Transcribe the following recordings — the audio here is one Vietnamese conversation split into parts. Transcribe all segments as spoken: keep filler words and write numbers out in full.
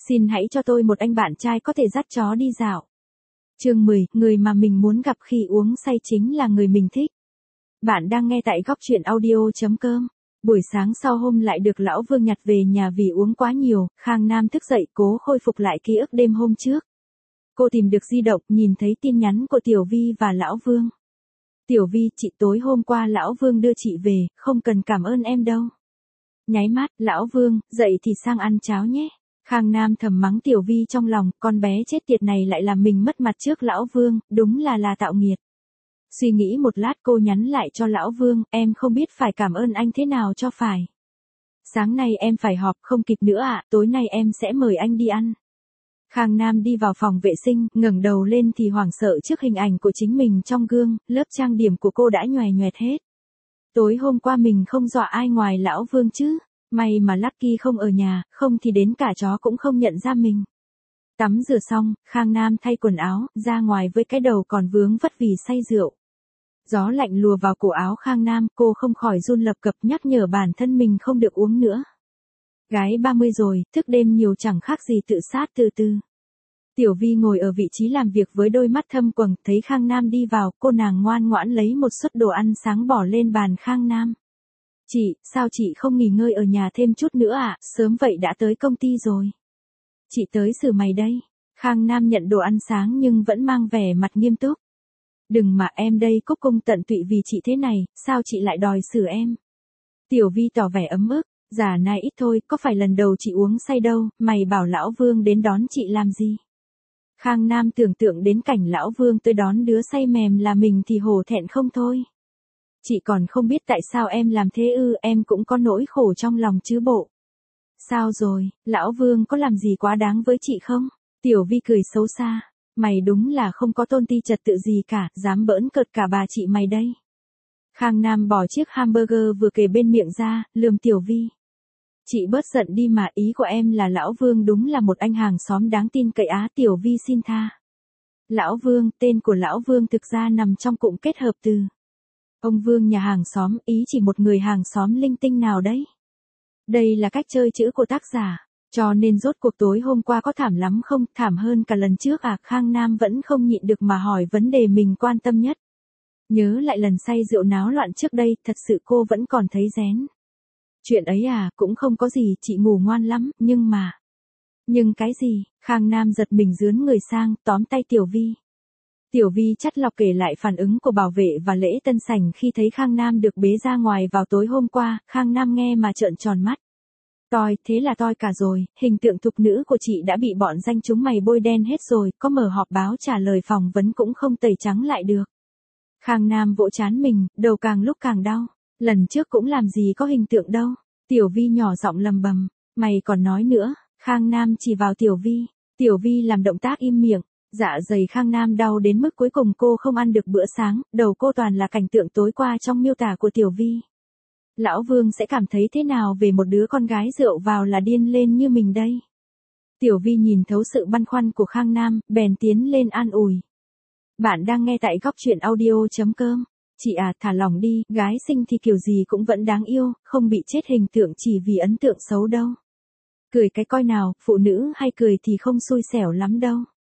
Xin hãy cho tôi một anh bạn trai có thể dắt chó đi dạo. Chương mười, người mà mình muốn gặp khi uống say chính là người mình thích. Bạn đang nghe tại góc truyện audio chấm com. Buổi sáng sau hôm lại được Lão Vương nhặt về nhà vì uống quá nhiều, Khang Nam thức dậy cố khôi phục lại ký ức đêm hôm trước. Cô tìm được di động, nhìn thấy tin nhắn của Tiểu Vi và Lão Vương. Tiểu Vi, chị tối hôm qua Lão Vương đưa chị về, không cần cảm ơn em đâu. Nháy mắt, Lão Vương, dậy thì sang ăn cháo nhé. Khang Nam thầm mắng Tiểu Vi trong lòng, con bé chết tiệt này lại làm mình mất mặt trước Lão Vương, đúng là là tạo nghiệt. Suy nghĩ một lát cô nhắn lại cho Lão Vương, em không biết phải cảm ơn anh thế nào cho phải. Sáng nay em phải họp không kịp nữa ạ, à, tối nay em sẽ mời anh đi ăn. Khang Nam đi vào phòng vệ sinh, ngẩng đầu lên thì hoảng sợ trước hình ảnh của chính mình trong gương, lớp trang điểm của cô đã nhòe nhoẹt hết. Tối hôm qua mình không dọa ai ngoài Lão Vương chứ, may mà Lucky không ở nhà, không thì đến cả chó cũng không nhận ra mình. Tắm rửa xong, Khang Nam thay quần áo, ra ngoài với cái đầu còn vướng vất vì say rượu. Gió lạnh lùa vào cổ áo Khang Nam, cô không khỏi run lập cập nhắc nhở bản thân mình không được uống nữa. Gái ba mươi rồi, thức đêm nhiều chẳng khác gì tự sát từ từ. Tiểu Vi ngồi ở vị trí làm việc với đôi mắt thâm quầng, thấy Khang Nam đi vào, cô nàng ngoan ngoãn lấy một suất đồ ăn sáng bỏ lên bàn Khang Nam. Chị, sao chị không nghỉ ngơi ở nhà thêm chút nữa à, sớm vậy đã tới công ty rồi. Chị tới xử mày đây. Khang Nam nhận đồ ăn sáng nhưng vẫn mang vẻ mặt nghiêm túc. Đừng mà em đây cúc cung tận tụy vì chị thế này, sao chị lại đòi xử em. Tiểu Vi tỏ vẻ ấm ức, giả này ít thôi, có phải lần đầu chị uống say đâu, mày bảo Lão Vương đến đón chị làm gì. Khang Nam tưởng tượng đến cảnh Lão Vương tới đón đứa say mềm là mình thì hổ thẹn không thôi. Chị còn không biết tại sao em làm thế ư, em cũng có nỗi khổ trong lòng chứ bộ. Sao rồi, Lão Vương có làm gì quá đáng với chị không? Tiểu Vi cười xấu xa. Mày đúng là không có tôn ti trật tự gì cả, dám bỡn cợt cả bà chị mày đây. Khang Nam bỏ chiếc hamburger vừa kề bên miệng ra, lườm Tiểu Vi. Chị bớt giận đi mà, ý của em là Lão Vương đúng là một anh hàng xóm đáng tin cậy á. Tiểu Vi xin tha. Lão Vương, tên của Lão Vương thực ra nằm trong cụm kết hợp từ ông Vương nhà hàng xóm, ý chỉ một người hàng xóm linh tinh nào đấy. Đây là cách chơi chữ của tác giả. Cho nên rốt cuộc tối hôm qua có thảm lắm không, thảm hơn cả lần trước à. Khang Nam vẫn không nhịn được mà hỏi vấn đề mình quan tâm nhất. Nhớ lại lần say rượu náo loạn trước đây, thật sự cô vẫn còn thấy rén. Chuyện ấy à, cũng không có gì, chị ngủ ngoan lắm, nhưng mà... Nhưng cái gì, Khang Nam giật mình rướn người sang, tóm tay Tiểu Vi. Tiểu Vi chắt lọc kể lại phản ứng của bảo vệ và lễ tân sảnh khi thấy Khang Nam được bế ra ngoài vào tối hôm qua. Khang Nam nghe mà trợn tròn mắt. Toi, thế là toi cả rồi, hình tượng thục nữ của chị đã bị bọn danh chúng mày bôi đen hết rồi, có mở họp báo trả lời phỏng vấn cũng không tẩy trắng lại được. Khang Nam vỗ trán mình, đầu càng lúc càng đau, lần trước cũng làm gì có hình tượng đâu. Tiểu Vi nhỏ giọng lầm bầm, mày còn nói nữa. Khang Nam chỉ vào Tiểu Vi, Tiểu Vi làm động tác im miệng, dạ dày Khang Nam đau đến mức cuối cùng cô không ăn được bữa sáng, đầu cô toàn là cảnh tượng tối qua trong miêu tả của Tiểu Vi. Lão Vương sẽ cảm thấy thế nào về một đứa con gái rượu vào là điên lên như mình đây? Tiểu Vi nhìn thấu sự băn khoăn của Khang Nam, bèn tiến lên an ủi. Bạn đang nghe tại góc truyện audio chấm com. Chị à, thả lỏng đi, gái xinh thì kiểu gì cũng vẫn đáng yêu, không bị chết hình tượng chỉ vì ấn tượng xấu đâu. Cười cái coi nào, phụ nữ hay cười thì không xui xẻo lắm đâu.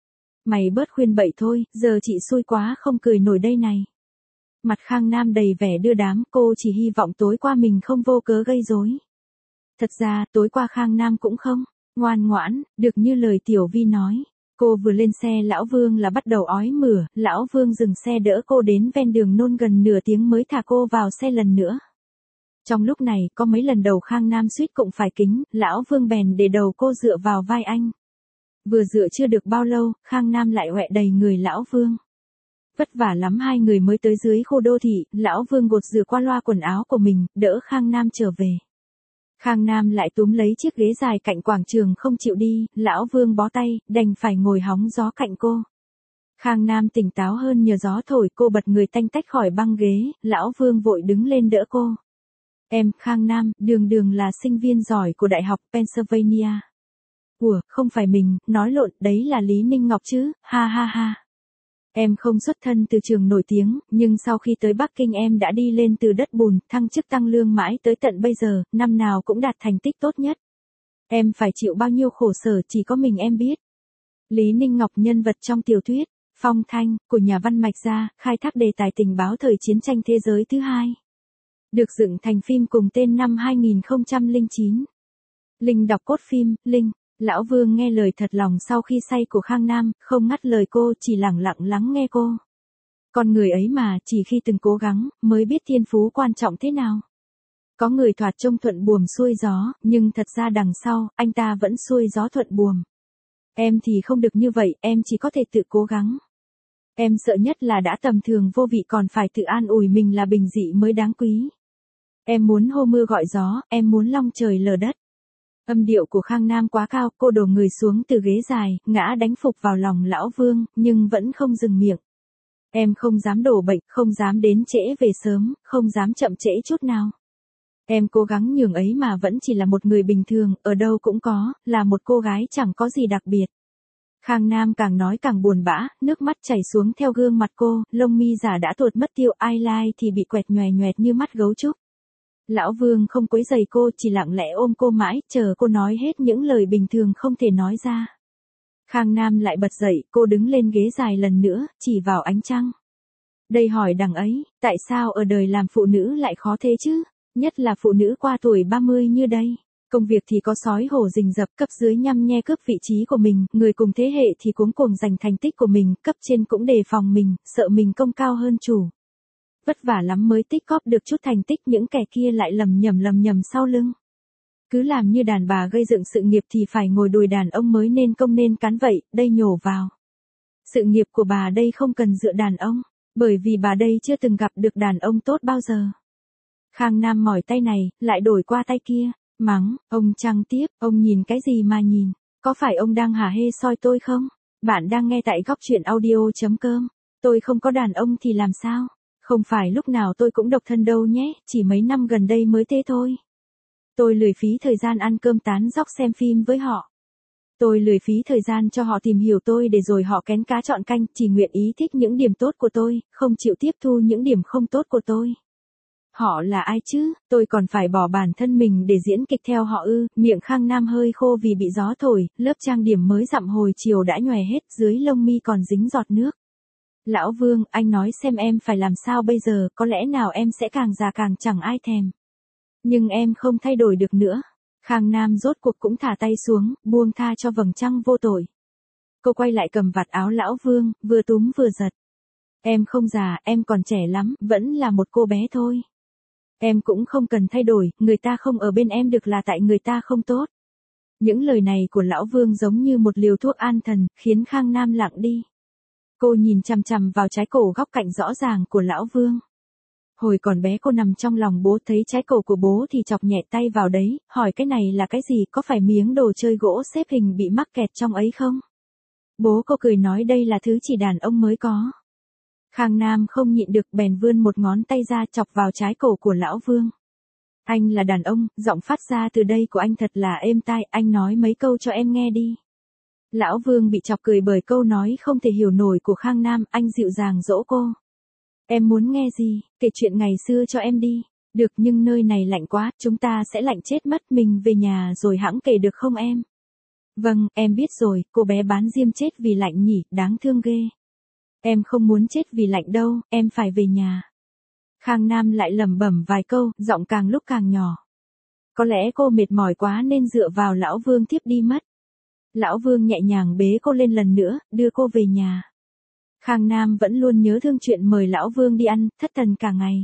Mày bớt khuyên bậy thôi, giờ chị xui quá không cười nổi đây này. Mặt Khang Nam đầy vẻ đưa đám, cô chỉ hy vọng tối qua mình không vô cớ gây rối. Thật ra, tối qua Khang Nam cũng không ngoan ngoãn, được như lời Tiểu Vi nói. Cô vừa lên xe Lão Vương là bắt đầu ói mửa, Lão Vương dừng xe đỡ cô đến ven đường nôn gần nửa tiếng mới thả cô vào xe lần nữa. Trong lúc này, có mấy lần đầu Khang Nam suýt cũng phải kính, Lão Vương bèn để đầu cô dựa vào vai anh. Vừa dựa chưa được bao lâu, Khang Nam lại quẹ đầy người Lão Vương. Vất vả lắm hai người mới tới dưới khu đô thị, Lão Vương gột rửa qua loa quần áo của mình, đỡ Khang Nam trở về. Khang Nam lại túm lấy chiếc ghế dài cạnh quảng trường không chịu đi, Lão Vương bó tay, đành phải ngồi hóng gió cạnh cô. Khang Nam tỉnh táo hơn nhờ gió thổi, cô bật người tanh tách khỏi băng ghế, Lão Vương vội đứng lên đỡ cô. Em, Khang Nam, đường đường là sinh viên giỏi của Đại học Pennsylvania. Ủa, không phải mình, nói lộn, đấy là Lý Ninh Ngọc chứ, ha ha ha. Em không xuất thân từ trường nổi tiếng, nhưng sau khi tới Bắc Kinh em đã đi lên từ đất bùn, thăng chức tăng lương mãi tới tận bây giờ, năm nào cũng đạt thành tích tốt nhất. Em phải chịu bao nhiêu khổ sở chỉ có mình em biết. Lý Ninh Ngọc nhân vật trong tiểu thuyết Phong Thanh của nhà văn Mạch Gia, khai thác đề tài tình báo thời chiến tranh thế giới thứ hai. Được dựng thành phim cùng tên năm hai nghìn không trăm lẻ chín. Linh đọc cốt phim. Linh, Lão Vương nghe lời thật lòng sau khi say của Khang Nam, không ngắt lời cô, chỉ lặng lặng lắng nghe cô. Con người ấy mà, chỉ khi từng cố gắng, mới biết thiên phú quan trọng thế nào. Có người thoạt trông thuận buồm xuôi gió, nhưng thật ra đằng sau, anh ta vẫn xuôi gió thuận buồm. Em thì không được như vậy, em chỉ có thể tự cố gắng. Em sợ nhất là đã tầm thường vô vị còn phải tự an ủi mình là bình dị mới đáng quý. Em muốn hô mưa gọi gió, em muốn long trời lở đất. Âm điệu của Khang Nam quá cao, cô đổ người xuống từ ghế dài, ngã đánh phục vào lòng Lão Vương, nhưng vẫn không dừng miệng. Em không dám đổ bệnh, không dám đến trễ về sớm, không dám chậm trễ chút nào. Em cố gắng nhường ấy mà vẫn chỉ là một người bình thường, ở đâu cũng có, là một cô gái chẳng có gì đặc biệt. Khang Nam càng nói càng buồn bã, nước mắt chảy xuống theo gương mặt cô, lông mi giả đã tuột mất tiêu, eyeliner thì bị quẹt nhòe nhoẹt như mắt gấu trúc. Lão Vương không quấy giày cô, chỉ lặng lẽ ôm cô mãi, chờ cô nói hết những lời bình thường không thể nói ra. Khang Nam lại bật dậy, cô đứng lên ghế dài lần nữa, chỉ vào ánh trăng. Đây hỏi đằng ấy, tại sao ở đời làm phụ nữ lại khó thế chứ? Nhất là phụ nữ qua tuổi ba mươi như đây. Công việc thì có sói hổ rình rập, cấp dưới nhăm nhe cướp vị trí của mình, người cùng thế hệ thì cuống cuồng giành thành tích của mình, cấp trên cũng đề phòng mình, sợ mình công cao hơn chủ. Vất vả lắm mới tích góp được chút thành tích, những kẻ kia lại lầm nhầm lầm nhầm sau lưng. Cứ làm như đàn bà gây dựng sự nghiệp thì phải ngồi đùi đàn ông mới nên công nên cán vậy, đây nhổ vào. Sự nghiệp của bà đây không cần dựa đàn ông, bởi vì bà đây chưa từng gặp được đàn ông tốt bao giờ. Khang Nam mỏi tay này, lại đổi qua tay kia, mắng, ông Trăng tiếp, ông nhìn cái gì mà nhìn, có phải ông đang hả hê soi tôi không? Bạn đang nghe tại góc truyện audio chấm com, tôi không có đàn ông thì làm sao? Không phải lúc nào tôi cũng độc thân đâu nhé, chỉ mấy năm gần đây mới thế thôi. Tôi lười phí thời gian ăn cơm tán dóc xem phim với họ. Tôi lười phí thời gian cho họ tìm hiểu tôi để rồi họ kén cá chọn canh, chỉ nguyện ý thích những điểm tốt của tôi, không chịu tiếp thu những điểm không tốt của tôi. Họ là ai chứ, tôi còn phải bỏ bản thân mình để diễn kịch theo họ ư? Miệng Khang Nam hơi khô vì bị gió thổi, lớp trang điểm mới dặm hồi chiều đã nhòe hết, dưới lông mi còn dính giọt nước. Lão Vương, anh nói xem em phải làm sao bây giờ, có lẽ nào em sẽ càng già càng chẳng ai thèm. Nhưng em không thay đổi được nữa. Khang Nam rốt cuộc cũng thả tay xuống, buông tha cho vầng trăng vô tội. Cô quay lại cầm vạt áo Lão Vương, vừa túm vừa giật. Em không già, em còn trẻ lắm, vẫn là một cô bé thôi. Em cũng không cần thay đổi, người ta không ở bên em được là tại người ta không tốt. Những lời này của Lão Vương giống như một liều thuốc an thần, khiến Khang Nam lặng đi. Cô nhìn chằm chằm vào trái cổ góc cạnh rõ ràng của Lão Vương. Hồi còn bé cô nằm trong lòng bố, thấy trái cổ của bố thì chọc nhẹ tay vào đấy, hỏi cái này là cái gì, có phải miếng đồ chơi gỗ xếp hình bị mắc kẹt trong ấy không? Bố cô cười nói đây là thứ chỉ đàn ông mới có. Khang Nam không nhịn được bèn vươn một ngón tay ra chọc vào trái cổ của Lão Vương. Anh là đàn ông, giọng phát ra từ đây của anh thật là êm tai, anh nói mấy câu cho em nghe đi. Lão Vương bị chọc cười bởi câu nói không thể hiểu nổi của Khang Nam, anh dịu dàng dỗ cô. Em muốn nghe gì, kể chuyện ngày xưa cho em đi. Được, nhưng nơi này lạnh quá, chúng ta sẽ lạnh chết mất, mình về nhà rồi hẵng kể được không em? Vâng, em biết rồi, cô bé bán diêm chết vì lạnh nhỉ, đáng thương ghê. Em không muốn chết vì lạnh đâu, em phải về nhà. Khang Nam lại lẩm bẩm vài câu, giọng càng lúc càng nhỏ. Có lẽ cô mệt mỏi quá nên dựa vào Lão Vương thiếp đi mất. Lão Vương nhẹ nhàng bế cô lên lần nữa, đưa cô về nhà. Khang Nam vẫn luôn nhớ thương chuyện mời Lão Vương đi ăn, thất thần cả ngày.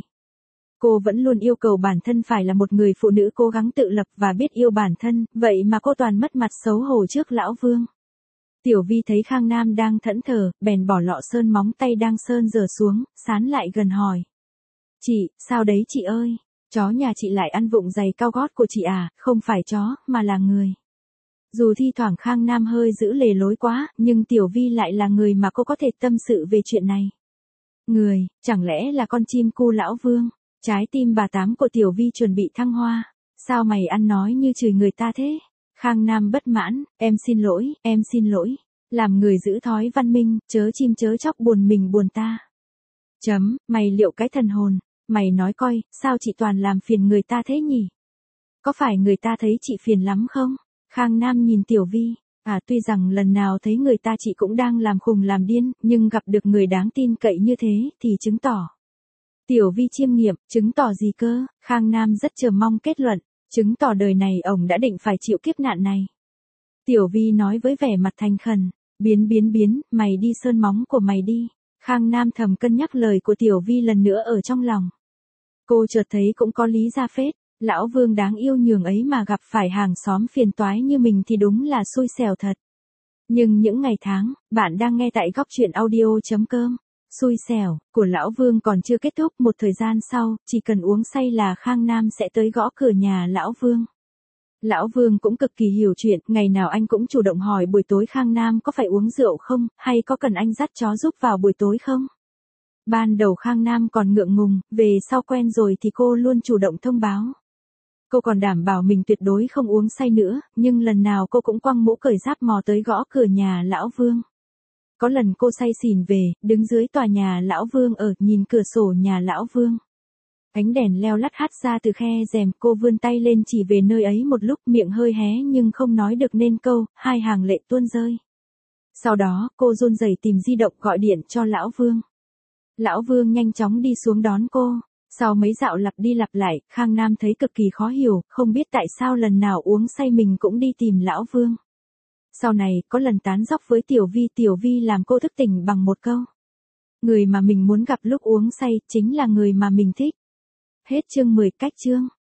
Cô vẫn luôn yêu cầu bản thân phải là một người phụ nữ cố gắng tự lập và biết yêu bản thân, vậy mà cô toàn mất mặt xấu hổ trước Lão Vương. Tiểu Vi thấy Khang Nam đang thẫn thờ, bèn bỏ lọ sơn móng tay đang sơn rửa xuống, sán lại gần hỏi. Chị, sao đấy chị ơi? Chó nhà chị lại ăn vụng giày cao gót của chị à? Không phải chó, mà là người. Dù thi thoảng Khang Nam hơi giữ lề lối quá, nhưng Tiểu Vi lại là người mà cô có thể tâm sự về chuyện này. Người, chẳng lẽ là con chim cu Lão Vương? Trái tim bà Tám của Tiểu Vi chuẩn bị thăng hoa. Sao mày ăn nói như chửi người ta thế? Khang Nam bất mãn, em xin lỗi, em xin lỗi. Làm người giữ thói văn minh, chớ chim chớ chóc buồn mình buồn ta. Chấm, mày liệu cái thần hồn, mày nói coi, sao chị toàn làm phiền người ta thế nhỉ? Có phải người ta thấy chị phiền lắm không? Khang Nam nhìn Tiểu Vi, à tuy rằng lần nào thấy người ta chị cũng đang làm khùng làm điên, nhưng gặp được người đáng tin cậy như thế thì chứng tỏ. Tiểu Vi chiêm nghiệm, chứng tỏ gì cơ? Khang Nam rất chờ mong kết luận, chứng tỏ đời này ổng đã định phải chịu kiếp nạn này. Tiểu Vi nói với vẻ mặt thành khẩn, biến biến biến, mày đi sơn móng của mày đi. Khang Nam thầm cân nhắc lời của Tiểu Vi lần nữa ở trong lòng. Cô chợt thấy cũng có lý ra phết, lão Vương đáng yêu nhường ấy mà gặp phải hàng xóm phiền toái như mình thì đúng là xui xẻo thật. Nhưng những ngày tháng, bạn đang nghe tại góc truyện audio.com. Xui xẻo, của lão Vương còn chưa kết thúc, một thời gian sau, chỉ cần uống say là Khang Nam sẽ tới gõ cửa nhà lão Vương. Lão Vương cũng cực kỳ hiểu chuyện, ngày nào anh cũng chủ động hỏi buổi tối Khang Nam có phải uống rượu không, hay có cần anh dắt chó giúp vào buổi tối không? Ban đầu Khang Nam còn ngượng ngùng, về sau quen rồi thì cô luôn chủ động thông báo. Cô còn đảm bảo mình tuyệt đối không uống say nữa, nhưng lần nào cô cũng quăng mũ cởi giáp mò tới gõ cửa nhà lão Vương. Có lần cô say xỉn về, đứng dưới tòa nhà lão Vương ở, nhìn cửa sổ nhà lão Vương. Ánh đèn leo lắt hắt ra từ khe rèm, cô vươn tay lên chỉ về nơi ấy một lúc, miệng hơi hé nhưng không nói được nên câu, hai hàng lệ tuôn rơi. Sau đó, cô run rẩy tìm di động gọi điện cho lão Vương. Lão Vương nhanh chóng đi xuống đón cô. Sau mấy dạo lặp đi lặp lại, Khang Nam thấy cực kỳ khó hiểu, không biết tại sao lần nào uống say mình cũng đi tìm lão Vương. Sau này, có lần tán dóc với Tiểu Vi, Tiểu Vi làm cô thức tỉnh bằng một câu. Người mà mình muốn gặp lúc uống say, chính là người mà mình thích. Hết chương mười, cách chương.